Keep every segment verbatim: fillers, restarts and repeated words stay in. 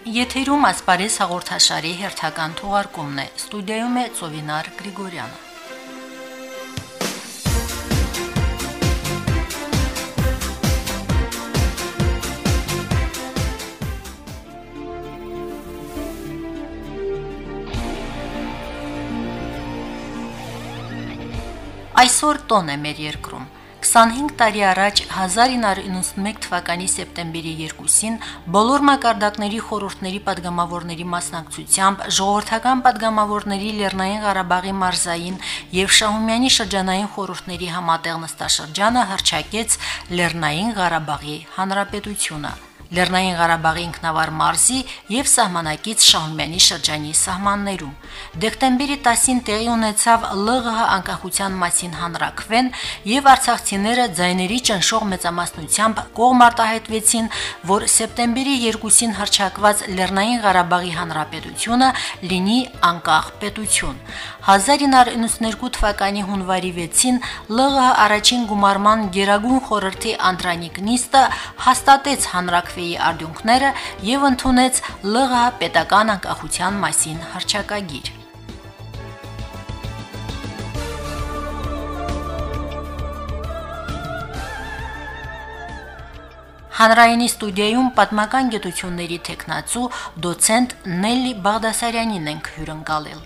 Եթերում ասպարեզ հաղորդաշարի հերթական թողարկումն է, ստուդիայում է Ծովինար Գրիգորյանը։ Այսօր տոն է մեր երկրում։ քսանհինգ տարի առաջ հազար ինը հարյուր իննսունմեկ թվականի սեպտեմբերի երկուսին բոլոր մակարդակների խորհուրդների падգամավորների մասնակցությամբ ժողովրդական падգամավորների Լեռնային Ղարաբաղի մարզային եւ Շահումյանի շրջանային խորհուրդների համատեղ նստաշրջանը հռչակեց Լեռնային Ղարաբաղի Հանրապետությունը։ Լեռնային Ղարաբաղի ինքնավար մարզի եւ սահմանակից Շահումյանի շրջանի սահմաններում։ Դեկտեմբերի տասին տեղի ունեցավ ԼՂՀ անկախության մասին հանրաքվեն եւ արցախցիները ձայների ճնշող մեծամասնությամբ կողմ արտահայտվեցին, որ սեպտեմբերի երկուսին հռչակված Լեռնային Ղարաբաղի Հանրապետությունը լինի անկախ պետություն։ հազար ինը հարյուր իննսուններկու թվականի հունվարի վեցին ԼՂՀ առաջին գումարման Գերագույն խորհրդի անդրանիկ նիստը հաստատեց հանրաքվեի արդյունքները եւ ընդունեց ԼՂՀ պետական անկախության մասին հռչակագիր։ Հանրայինի ստուդիայում պատմական գիտությունների թեկնածու դոցենտ Նելլի Բաղդասարյանին ենք հյուրընկալել։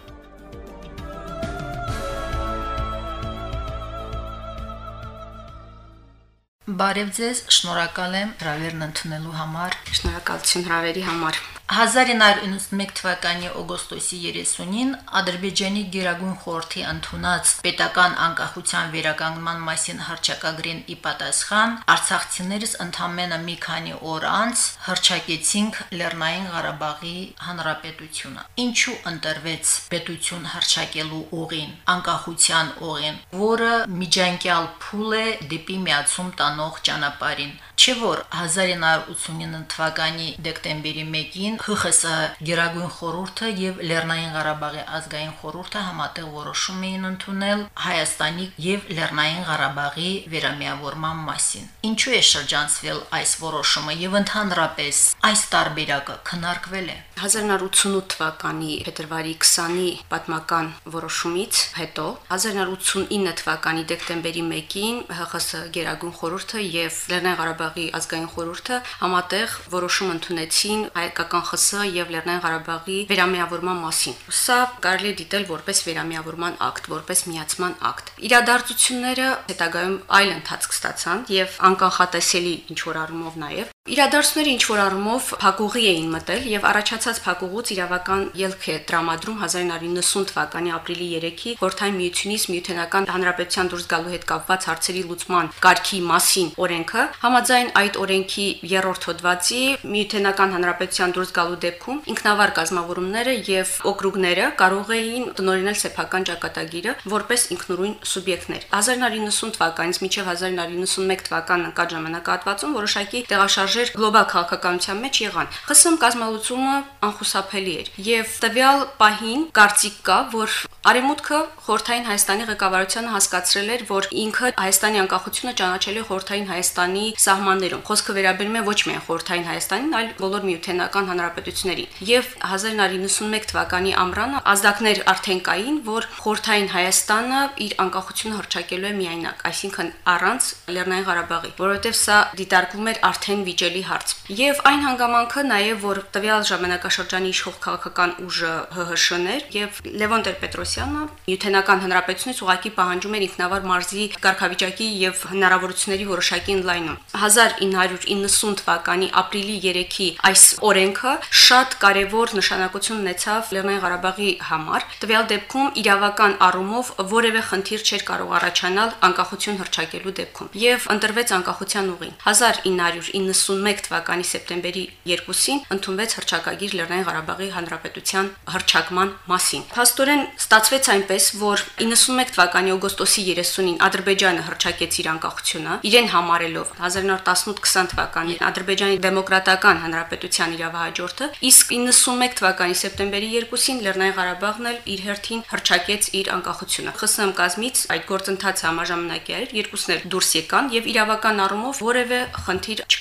Բարև ձեզ, շնորհակալ եմ հրավերն ընդունելու համար։ Շնորհակալություն հրավերի համար։ հազար ինը հարյուր իննսունմեկ թվականի օգոստոսի երեսունին Ադրբեջանի Գերագույն խորհրդի ընդունած պետական անկախության վերականգնման մասին հռչակագրին ի պատասխան արցախցիներս ընդամենը մի քանի օր անց հռչակեցինք Լեռնային Ղարաբաղի Հանրապետությունը։ Ինչու ընտրվեց պետություն հռչակելու ուղին, անկախության ուղին, որը միջանկյալ փուլ է դեպի միացում տանող ճանապարհին։ Չէ՞ որ հազար ինը հարյուր ութսունինը թվականի դեկտեմբերի մեկին Խ Խ Ս Գերագույն խորհուրդը եւ Լեռնային Ղարաբաղի ազգային խորհուրդը համատեղ որոշում էին ընդունել Հայաստանի եւ Լեռնային Ղարաբաղի վերամիավորման մասին։ Ինչու է շրջանցվել այս որոշումը եւ ընդհանրապես այս տարբերակը քննարկվել է։ հազար ինը հարյուր ութսունութ թվականի փետրվարի քսանի պատմական որոշումից հետո հազար ինը հարյուր ութսունինը թվականի դեկտեմբերի մեկին Հ Խ Ս Գերագույն խորհուրդը եւ Լեռնային Ղարաբաղի ազգային խորհուրդը համատեղ որոշում ընդունեցին հայկական Խ Ս եւ Լեռնային Ղարաբաղի վերամիավորման մասին։ Սա կարելի է դիտել որպես վերամիավորման ակտ, որպես միացման ակտ։ Իրադարձությունները հետագայում այլ ընթացք ստացան եւ անկանխատեսելի ինչ որ առումով նաեւ Իրադարձությունները ինչ որ առումով փակուղի էին մտել եւ առաջացած փակուղուց իրավական ելք է տրամադրում հազար ինը հարյուր իննսուն թվականի ապրիլի երեքի Խորհրդային միությունից Միութենական Հանրապետության դուրս գալու հետ կապված հարցերի լուծման կարգի մասին օրենքը, համաձայն այդ օրենքի երրորդ հոդվածի Միութենական Հանրապետության դուրս գալու դեպքում ինքնավար կազմավորումները եւ օկրուգները կարող էին տնօրինել սեփական ճակատագիրը որպես ինքնուրույն սուբյեկտներ։ հազար ինը հարյուր իննսուն թվականից մինչեւ հազար ինը հարյուր իննսունմեկ թվական ընկած ժամանակահատվածում որոշակի տեղաշարժեր գլոբալ քաղաքականության մեջ եղան։ Խ Ս Մ կազմալուծումը անխուսափելի էր եւ տվյալ պահին կարծիք կա, որ Արևմուտքը Խորհրդային Հայաստանի ղեկավարությանը հասկացրել էր, որ ինքը Հայաստանի անկախությունը ճանաչել է Խորհրդային Հայաստանի սահմաններում։ Խոսքը վերաբերում է ոչ միայն Խորհրդային Հայաստանին, այլ բոլոր միութենական հանրապետություններին։ Եվ հազար ինը հարյուր իննսունմեկ թվականի ամռանը ազդակներ արդեն կային, որ Խորհրդային Հայաստանը իր անկախությունը հռչակելու է միայնակ, այսինքն առանց Լեռնային Ղարաբաղի, որովհետև սա դիտարկվում էր արդեն վիճելի հարց։ Եվ այն հանգամանքը նաև, որ տվյալ ժամանակաշրջանի իշխող քաղաքական ուժը Հ Հ Շ-ն էր եւ Լևոն Տեր-Պետրոսյանը Միութենական հանրապետությունից ուղղակի պահանջում էր ինքնավար մարզի կարգավիճակի եւ հնարավորությունների որոշակի ընդլայնում։ հազար ինը հարյուր իննսուն թվականի ապրիլի երեքի այս օրենքը շատ կարևոր նշանակություն ունեցավ Լեռնային Ղարաբաղի համար։ Տվյալ դեպքում իրավական առումով որևէ խնդիր չէր կարող առաջանալ անկախություն հռչակելու դեպքում եւ ընտրվեց անկախության ուղին։ հազար ինը հարյուր իննսունմեկ թվականի սեպտեմբերի երկուսին ընդունվեց հռչակագիր Լեռնային Ղարաբաղի Հանրապետության հռչակման մասին։ Փաստորեն ստացվեց այնպես, որ իննսունմեկ թվականի օգոստոսի երեսունին Ադրբեջանը հռչակեց իր անկախությունը, իրեն համարելով հազար ինը հարյուր տասնութ քսան թվականին Ադրբեջանի Դեմոկրատական Հանրապետության իրավահաջորդը, իսկ իննսունմեկ թվականի սեպտեմբերի երկուսին Լեռնային Ղարաբաղն էլ իր հերթին հռչակեց իր անկախությունը։ Խ Ս Մ կազմից այդ գործընթացը համաժամանակի էր, երկուսն էլ դուրս եկան եւ իրավական առումով որևէ խնդիր չկար։ Սա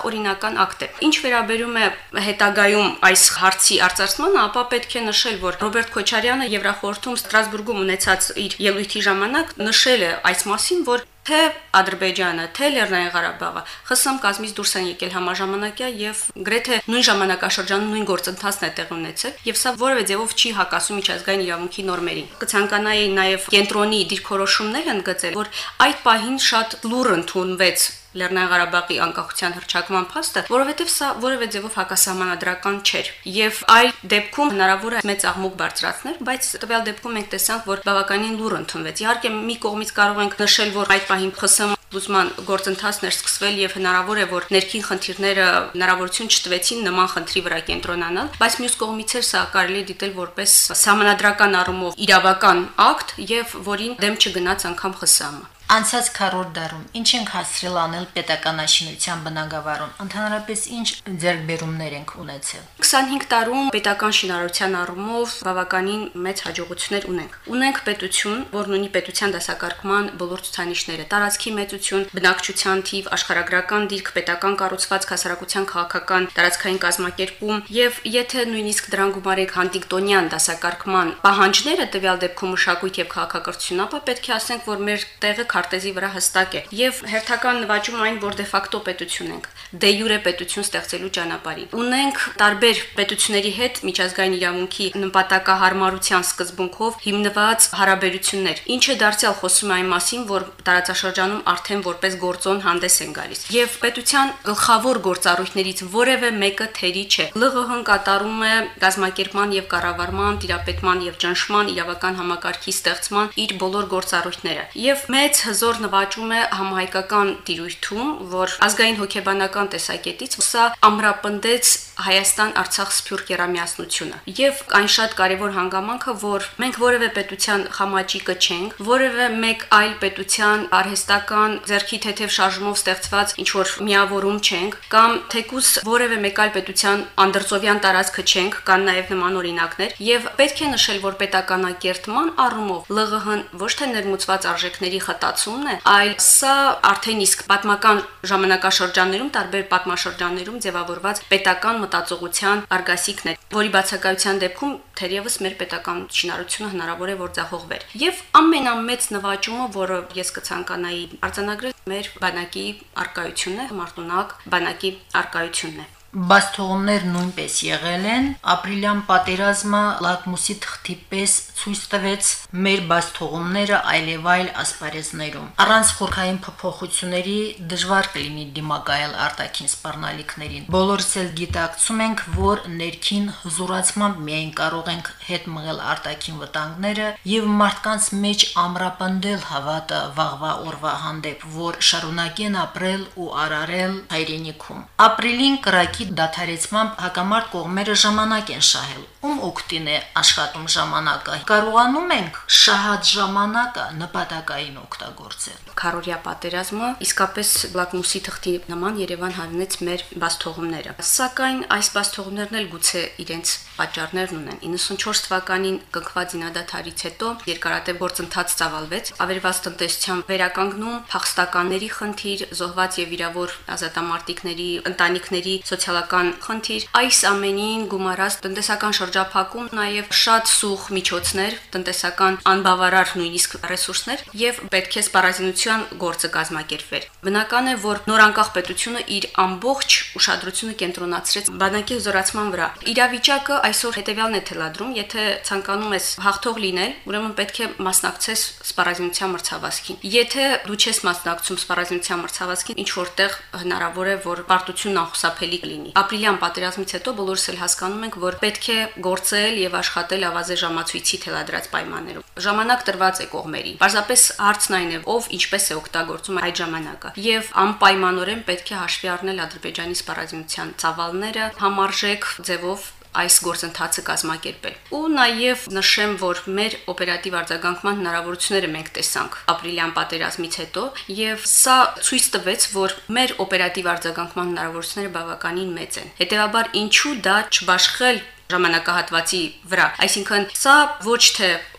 օրինական ակտ է։ Ինչ վերաբերում է հետագայում այս հարցի արծարծմանը, ապա պետք է նշել, որ Ռոբերտ Քոչարյանը Եվրախորհրդում Ստրասբուրգում ունեցած իր ելույթի ժամանակ նշել է այս մասին, որ թե Ադրբեջանը, թե Լեռնային Ղարաբաղը ԽՍՀՄ կազմից դուրս են եկել համաժամանակյա եւ գրեթե նույն ժամանակաշրջանում նույն գործընթացն է տեղի ունեցել եւ սա որևէ ձևով չի հակասում միջազգային իրավունքի նորմերին։ Կցանկանայի նաեւ կենտրոնի դիրքորոշումներ ընդգծել, որ այդ պահին շատ լուռ ընդունվեց Լեռնային Ղարաբաղի անկախության հռչակման փաստը, որովհետև սա որևէ ձևով հակասահմանադրական չէր եւ այլ դեպքում հնարավոր է մեծ աղմուկ բարձրացնել, բայց տվյալ դեպքում մենք տեսանք, որ բավականին լուռ ընդունվեց։ Իհարկե մի կողմից կարող ենք նշել, որ այդ պահին ԽՍՀՄ լուծման գործընթացն էր սկսվել եւ հնարավոր է, որ ներքին խնդիրները հնարավորություն չտվեցին նման խնդրի վրա կենտրոնանալ, բայց մյուս կողմից էր սա կարելի դիտել որպես սահմանադրական առումով իրավական ակտ եւ որին դեմ չգնաց անգամ ԽՍՀՄ։ Անցած քառորդ դարում ինչ ենք հասցրել անել պետականաշինության բնագավառում, ընդհանրապես ինչ ձեռքբերումներ ենք ունեցել։ քսանհինգ տարում պետական շինարարության առումով բավականին մեծ հաջողություններ ունենք։ Ունենք պետություն, որն ունի պետության դասակարգման բոլոր ցուցանիշները՝ տարածքի մեծություն, բնակչության թիվ, աշխարհագրական դիրք, պետական կառուցվածք, հասարակության քաղաքական տարածքային կազմակերպում, եւ եթե նույնիսկ դրան գումարենք հանդիկտոնյան դասակարգման պահանջները, տվյալ դեպքում մշակույթ եւ քաղաքակրթություն, ապա պետք է ասենք, որ մեր տեղը քարտեզի վրա հստակ է եւ հերթական նվաճում այն, որ դե ֆակտո պետություն ենք, դե յուրե պետություն ստեղծելու ճանապարհին։ Ունենք տարբեր պետությունների հետ միջազգային իրավունքի նպատակահարմարության սկզբունքով հիմնված հարաբերություններ, ինչը դարձյալ խոսում է այն մասին, որ տարածաշրջանում արդեն որպես գործոն հանդես են գալիս։ Եվ պետության գլխավոր գործառույթներից որևէ մեկը թերի չէ։ ԼՂՀ-ն կատարում է գազམ་ակերպման եւ կառավարման, տիրապետման եւ ճնշման իրավական համակարգի ստեղծման իր բոլոր գործառույթները։ Եվ մեծ հզոր նվաճում է համահայկական տիրույթում, որ ազգային հոգեբանական տեսակետից սա ամրապնդեց Հայաստան-Արցախ սփյուռք երամիասնությունը։ Եվ այն շատ կարևոր հանգամանքը, որ մենք որևէ պետության խամաճիկը չենք, որևէ մեկ այլ պետության արհեստական ձեռքի թեթև շարժումով ստեղծված ինչ որ միավորում չենք, կամ թեկուզ որևէ մեկ այլ պետության անդրծովյան տարածքը չենք, կան նաև նման օրինակներ, եւ պետք է նշել, որ պետականակերտման առումով ԼՂՀ-ն ոչ թե ներմուծված արժեքների խտացումն է, այլ սա արդեն իսկ պատմական ժամանակաշրջաններում, տարբեր պատմաշրջաններում ձևավորված պետական մտածողության արգասիքն է, որի բացակայության դեպքում թերևս մեր պետական շինարարությունը հնարավոր է որ ձախողվեր։ Եվ ամենամեծ նվաճումը, որը ես կցանկանայի արձանագրել, մեր բանակի արկայությունն է, մարտունակ բանակի արկայությունն է։ Բաստողումներ նույնպես եղել են, ապրիլյան պատերազմը լակմուսի թղթի պես ցույց տվեց մեր բաստողումները այլևայլ ասպարեզներում։ Առանց խորքային փոփոխությունների դժվար կլինի դիմակայել արտաքին սպառնալիքներին։ Բոլորս էլ գիտակցում ենք, որ ներքին հզորացմամբ միայն կարող ենք հետ մղել արտաքին վտանգները եւ մարդկանց մեջ ամրապնդել հավատը վաղվա օրվա հանդեպ, որ շարունակեն ապրել ու արարել հայրենիքում։ Ապրիլին կրակի դադարեցմամբ հակամարտ կողմերը ժամանակ են շահել։ Ում օգտին է աշխատում ժամանակը։ Կարողանում ենք շահած ժամանակը նպատակային օգտագործել։ Քարորիա պատերազմը իսկապես լակմուսի թղթի նման Երևան հանեց մեր բաստողումները։ Սակայն այս բաստողումներն էլ գուցե իրենց պատճառներն ունեն։ իննսունչորս թվականին կնքված զինադադարից հետո երկարատև գործընթաց ծավալվեց, ավերված տնտեսության վերականգնում, փախստականների խնդիր, զոհված եւ վիրավոր ազատամարտիկների ընտանիքների սոցիալական խնդիր, այս ամենին գումարած տնտեսական շրջափակում, նաև շատ սուղ միջոցներ, տնտեսական անբավարար նույնիսկ ռեսուրսներ եւ պետք է սպառազինության գործը կազմակերպվեր։ Բնական է, որ նոր անկախ պետությունը իր ամբողջ ուշադրությունը կենտրոնացրեց բանակի հզորացման վրա։ Իրավիճակը այսօր հետեւյալն է թելադրում, եթե ցանկանում ես հաղթող լինել, ուրեմն պետք է մասնակցես սպառազինության մրցավազքին։ Եթե դու չես մասնակցում սպառազինության մրցավազքին, ինչ որտեղ հնարավոր է, որ պարտությունն անխուսափելի լինի։ Ապրիլյան պատերազմից հետո բոլորս էլ հասկանում ենք, որ պետք է գործել եւ աշխատել ավազե ժամացույցի թելադրած պայմաններում։ Ժամանակ տրված է կողմերին։ Պարզապես հարցն այն է, ով ինչպես է օգտագործում այդ ժամանակը։ Եվ անպայմանորեն պետք է հաշվի առնել Ադրբեջանի սպառազինության ծավալները, համարժեք ձևով այս գործընթացը կազմակերպել։ Ու նաև նշեմ, որ մեր օպերատիվ արձագանքման հնարավորությունները մենք տեսանք ապրիլյան պատերազմից հետո, եւ սա ցույց տվեց, որ մեր օպերատիվ արձագանքման հնարավորությունները բավականին մեծ են։ Հետևաբար ինչու դա չբաշխել ժամանակահատվածի վրա, այսինքն սա ոչ թե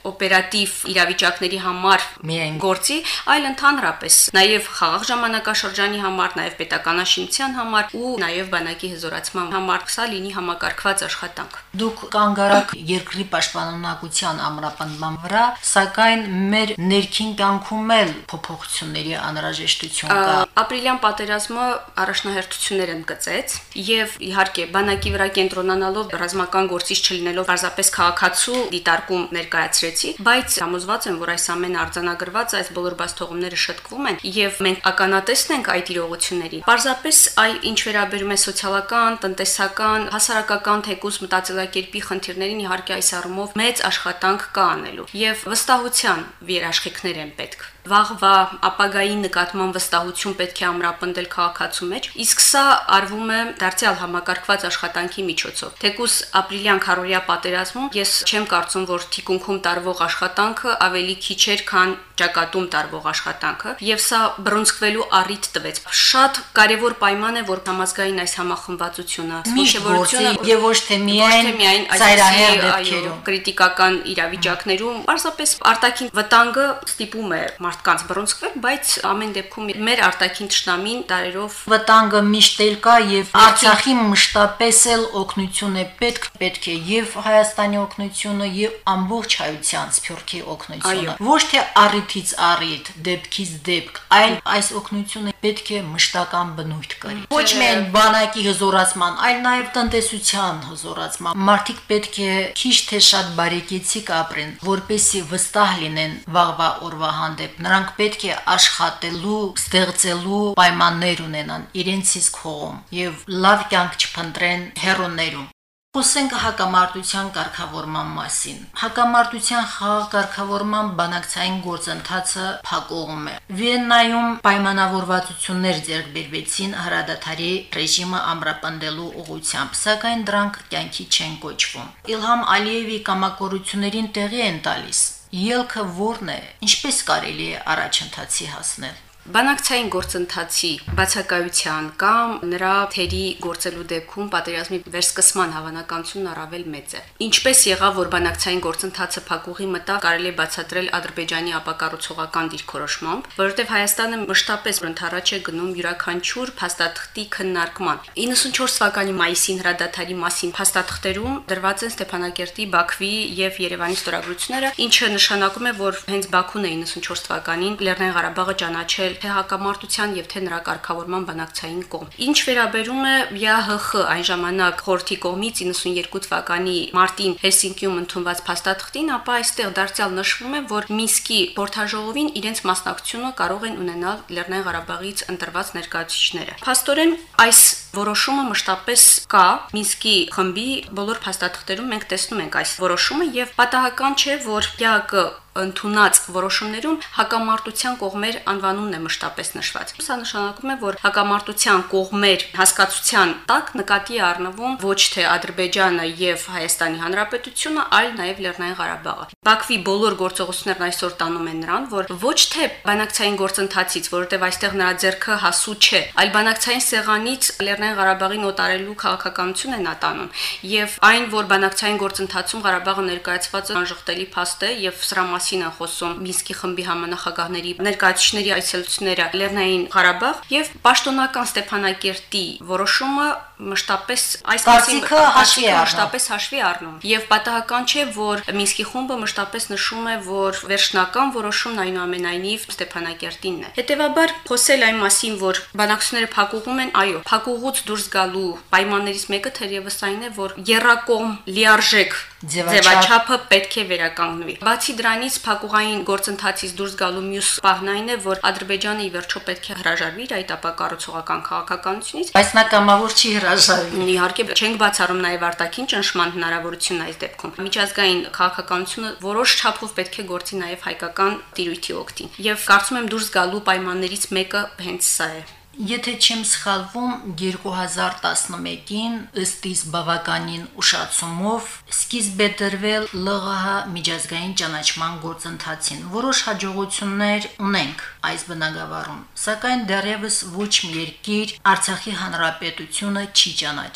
օպերատիվ իրավիճակների համար Միայն գործի, այլ ընդհանրապես նաև խաղաղ ժամանակաշրջանի համար, նաև պետականաշինության համար ու նաև բանակի հզորացման համար սա լինի համակարգված աշխատանք։ Դուք կանգարակ երկրի պաշտպանունակության ամրապնդման վրա, սակայն մեր ներքին կյանքում էլ փոփոխությունների անհրաժեշտություն կա։ Ապրիլյան պատերազմը առաջնահերթություններ ընդգծեց եւ իհարկե բանակի վրա կենտրոնանալով ռազմական գործիչ չլինելով պարզապես քաղաքացու դիտարկում ներկայացրեցի, բայց համոզված եմ, որ այս ամենը արձանագրված այս բոլոր բացթողումները շտկվում են եւ մենք ականատեսն ենք այդ իրողությունների։ Պարզապես այ ինչ վերաբերում է սոցիալական, տնտեսական, հասարակական թեկուզ մտածելակերպի խնդիրներին իհարկե այս առումով մեծ աշխատանք կա անելու եւ վստահության երաշխիքներ են պետք։ Վաղվա ապագայի նկատմամբ վստահություն պետք է ամրապնդել քաղաքացու մեջ, իսկ սա արվում է դարձյալ համակարգված աշխատանքի միջոցով։ Թեկուզ ապրիլյան քարորիա պատերազմում ես չեմ կարծում, որ թիկունքում տարվող աշխատանքը ավելի քիչ էր, քան ճակատում տարվող աշխատանքը, եւ սա բռունցքվելու առիթ տվեց։ Շատ կարեւոր պայման է, որ համազգային այս համախմբվածությունը, ողջավորությունը եւ ոչ թե միայն ծայրահեղ դեպքերում, կրիտիկական իրավիճակներում, պարզապես արտաքին վտանգը ստիպում է մարդկանց բռունցքվել, բայց ամեն դեպքում մեր արտաքին ճշտամին դարերով վտանգը միշտ էլ կա եւ Արցախի մշտապես էլ օգնություն է պետք, պետք է եւ Հայաստանի օգնությունը եւ ամբողջ հայության սփյուռքի օգնությունը։ Ոչ թե առիթից առիթ, դեպքից դեպք, այլ այս օգնությունը պետք է մշտական բնույթ կրի։ Ոչ միայն բանակի հզորացման, այլ նաեւ տնտեսության հզորացման։ Մարդիկ պետք է քիչ թե շատ բարեկեցիկ ապրեն, որպեսզի վստահ լինեն վաղվա օրվա հանդեպ։ Նրանք պետք է աշխատելու, ստեղծելու պայմաններ ունենան իրենց իսկ հողում եւ լավ կյանք չփնտրեն հեռուներում։ Խոսենք հակամարտության կարգավորման մասին։ Հակամարտության խաղաղ կարգավորման բանակցային գործընթացը փակուղում է։ Վիեննայում պայմանավորվածություններ ձեռք բերվեցին հրադադարի ռեժիմը ամրապնդելու ուղղությամբ, սակայն դրանք կյանքի չեն կոչվում։ Իլհամ Ալիևի կամակորություններին տեղի են տալիս։ Ելքը ո՞րն է, ինչպես կարելի է առաջընթացի հասնել։ Բանակցային գործընթացի բացակայության կամ նրա թերի գործելու դեպքում պատերազմի վերսկսման հավանականությունն առավել մեծ է։ Ինչպես եղավ, որ բանակցային գործընթացը փակուղի մտավ, կարելի է բացատրել Ադրբեջանի ապակառուցողական դիրքորոշմամբ, որովհետև Հայաստանը մշտապես ընդառաջ է գնում յուրաքանչյուր փաստաթղթի քննարկման։ իննսունչորս թվականի մայիսին հրադադարի մասին փաստաթղթերում դրված են Ստեփանակերտի, Բաքվի եւ Երևանի ստորագրությունները, ինչը նշանակում է, որ հենց Բաքուն է իննսունչորս թվականին Լեռնային Ղարաբաղը ճանաչել թե հակամարտության եւ թե նրա կարգավորման բանակցային կողմ։ Ինչ վերաբերում է ԵԱՀԽ այն ժամանակ խորհրդի կողմից իննսունյերկու թվականի մարտին Հելսինկիում ընդունված փաստաթղթին, ապա այստեղ դարձյալ նշվում է, որ Մինսկի խորհրդաժողովին իրենց մասնակցությունը կարող են ունենալ Լեռնային Ղարաբաղից ընտրված ներկայացուցիչները։ Փաստորեն այս որոշումը մշտապես կա Մինսկի խմբի բոլոր փաստաթղթերում մենք տեսնում ենք այս որոշումը եւ պատահական չէ, որ ԵԱՀԿ ընդունած որոշումներում հակամարտության կողմեր անվանումն է մշտապես նշված։ Սա նշանակում է, որ հակամարտության կողմեր հասկացության տակ նկատի է առնվում ոչ թե Ադրբեջանը եւ Հայաստանի Հանրապետությունը, այլ նաեւ Լեռնային Ղարաբաղը։ Բաքվի բոլոր գործողություններն այսօր տանում են նրան, որ ոչ թե բանակցային գործընթացից, որովհետեւ այստեղ նրա ձեռքը հասու չէ, այլ բանակցային սեղանից Լեռնային Ղարաբաղին օտարելու քաղաքականություն է նա տանում։ Եվ այն, որ բանակցային գործընթացում Ղարաբաղը ներկայացված է անժխտելի փաստ է եւ սրա մասին են խոսում Մինսկի խմբի համանախագահների ներկայացուցիչների այցելությունները Լեռնային Ղարաբաղ եւ պաշտոնական Ստեփանակերտի որոշումը մշտապես այս մասին մշտապես հաշվի առնում եւ պատահական չէ, որ Մինսկի խումբը մշտապես նշում է, որ վերջնական որոշումն այնուամենայնիվ Ստեփանակերտինն է։ Հետևաբար խոսել այն մասին, որ բանակցությունները փակուղում են, այո, փակուղուց դուրս գալու պայմաններից մեկը թերևս այն է, որ եռակողմ լիարժեք ձևաչափը պետք է վերականգնվի։ Բացի դրանից փակուղային գործընթացից դուրս գալու մյուս պահն այն է, որ Ադրբեջանը ի վերջո պետք է հրաժարվի իր այդ ապակառուցողական քաղաքականությունից, բայց նա կամավոր չի հրաժարվի։ Իհարկե չենք բացառում նաև արտաքին ճնշման հնարավորությունն այս դեպքում։ Միջազգային քաղաքականությունը որոշ չափով պետք է գործի նաև հայկական տիրույթի օգտին։ Եվ կարծում եմ դուրս գալու պայմաններից մեկը հենց սա է։ Եթե չեմ սխալվում, երկու հազար տասնմեկին ըստ իս բավականին ուշացումով սկիզբ է դրվել ԼՂՀ միջազգային ճանաչման գործընթացին։ Որոշ հաջողություններ ունենք այս բնագավառում, սակայն դեռևս ոչ մի երկիր Արցախի հանրապետությունը չի ճանաչել։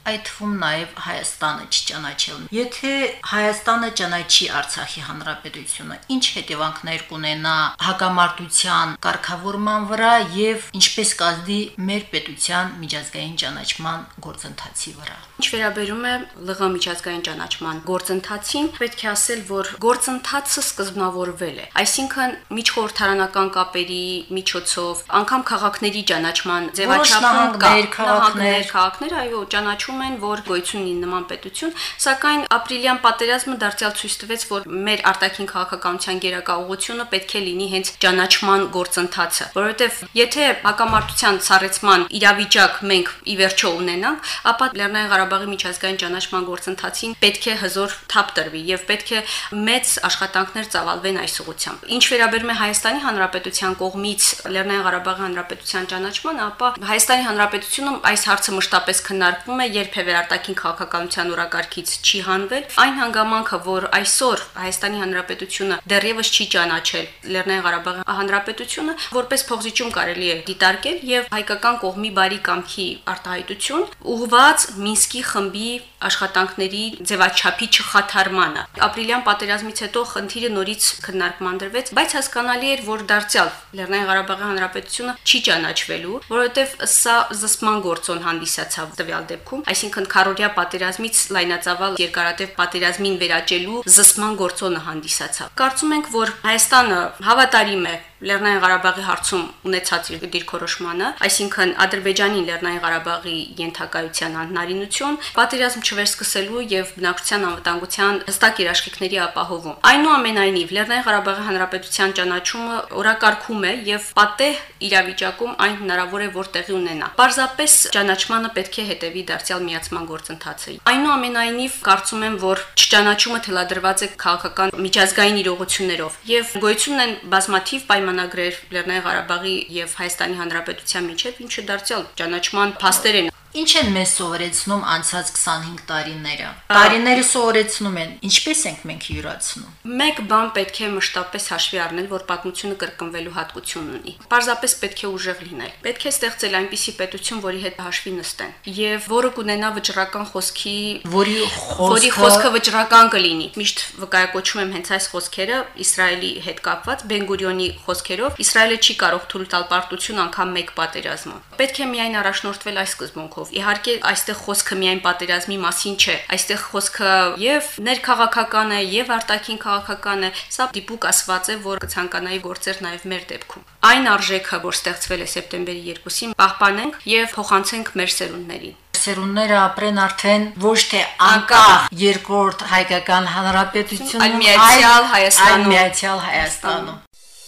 այդ թվում նաև Հայաստանը չճանաչելն։ Եթե Հայաստանը ճանաչի Արցախի հանրապետությունը, ինչ հետևանքներ կունենա հակամարտության կարգավորման վրա եւ ինչպես կազդի մեր պետության միջազգային ճանաչման գործընթացի վրա։ Ինչ վերաբերում է ԼՂ միջազգային ճանաչման գործընթացին, պետք է ասել, որ գործընթացը սկզբնավորվել է։ Այսինքն միջխորհրդարանական կապերի միջոցով, անգամ քաղաքների ճանաչման ձևաչափում կա, քաղաքներ, քաղաքներ, այո, ճանաչում են, որ գոյություն ունի նման պետություն, սակայն ապրիլյան պատերազմը դարձյալ ցույց տվեց, որ մեր արտաքին քաղաքականության գերակայությունը պետք է լինի հենց ճանաչման գործընթացը, որովհետև եթե հակամարտության սառեցման իրավիճակ մենք ի վերջո ունենանք, ապա Լեռնային Ղարաբաղի միջազգային ճանաչման գործընթացին պետք է հզոր թափ տրվի եւ պետք է մեծ աշխատանքներ ծավալվեն այս ուղղությամբ։ Ինչ վերաբերում է Հայաստանի Հանրապետության կողմից Լեռնային Ղարաբաղի Հանրապետության ճանաչմանը, ապա Հայաստանի Հանրապետությունում այս հարցը մշտապես քննարկվում է, երբևէ արտաքին քաղաքականության օրակարգից չի հանվել։ Այն հանգամանքը, որ այսօր Հայաստանի Հանրապետությունը դեռևս չի ճանաչել Լեռնային Ղարաբաղի Հանրապետությունը, որպես փոխզիջում կարելի է դիտարկել եւ հայկական կողմի բարի կամքի արտահայտություն ուղղված Մինսկի խմբի աշխատանքների ձևաչափի չխաթարմանը։ Ապրիլյան պատերազմից հետո խնդիրը նորից քննարկման դրվեց, բայց հասկանալի էր, որ դարձյալ Լեռնային Ղարաբաղի Հանրապետությունը չի ճանաչվելու, որովհետև սա զսպման գործոն հանդիսացավ տվյալ դեպքում, այսինքն քառօրյա պատերազմից լայնածավալ երկարատև պատերազմին վերաճելու զսպման գործոնը հանդիսացավ։ Կարծում ենք, որ Հայաստանը հավատարիմ է Լեռնային Ղարաբաղի հարցում ունեցած իր դիրքորոշմանը, այսինքն Ադրբեջանին Լեռնային Ղարաբաղի ենթակայության անհնարինություն, պատերազմ չվերսկսելու եւ բնակչության անվտանգության հստակ երաշխիքների ապահովում։ Այնուամենայնիվ Լեռնային Ղարաբաղի Հանրապետության ճանաչումը օրակարգում է եւ պատեհ իրավիճակում այն հնարավոր է որ տեղի ունենա։ Պարզապես ճանաչմանը պետք է հետևի դարձյալ միացման գործընթացը։ Այնուամենայնիվ կարծում եմ, որ չճանաչումը թելադրված է քաղաքական միջազգային իրողություններով եւ գոյություն են բազմաթիվ պայմանագրեր Լեռնային Ղարաբաղի եւ Հայաստանի Հանրապետության միջեւ, ինչը դարձյալ ճանաչման փաստեր են։ Ինչ են մեզ սովորեցնում անցած քսանհինգ տարիները։ Տարիները սովորեցնում են, ինչպես ենք մենք յուրացնում։ Մեկ բան պետք է մշտապես հաշվի առնել, որ պատմությունը կրկնվելու հատկություն ունի։ Պարզապես պետք է ուժեղ լինել։ Պետք է ստեղծել այնպիսի պետություն, որի հետ հաշվի նստեն, եւ որը կունենա վճռական խոսքի, որի որի խոսքը վճռական կլինի։ Միշտ վկայակոչում եմ հենց այս խոսքերը Իսրայելի հետ կապված Բեն-Գուրիոնի խոսքերով։ Իսրայելը չի կարող թույլ տալ պարտություն անգամ մեկ պատերազմում։ Պետք է միայն առաջնորդվել այս սկզբունքով։ Իհարկե, այստեղ խոսքը միայն պատերազմի մասին չէ։ Այստեղ խոսքը եւ ներքաղաքական է, եւ արտաքին քաղաքական է։ Սա դիպուկ ասված է, որ կցանկանայի գործեր նաեւ մեր դեպքում։ Այն արժեքը, որ ստեղծվել է սեպտեմբերի երկուսին, պահպանենք եւ փոխանցենք մեր սերունդներին։ Սերունդները ապրեն արդեն ոչ թե անկախ երկրորդ հայկական հանրապետությունում, այլ միացյալ Հայաստանում։ Միացյալ Հայաստանում։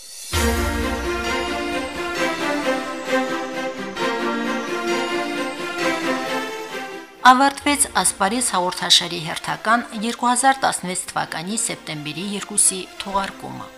Ավարտվեց Ասպարեզ հաղորդաշարի հերթական երկու հազար տասնվեց թվականի սեպտեմբերի երկուսի թողարկումը։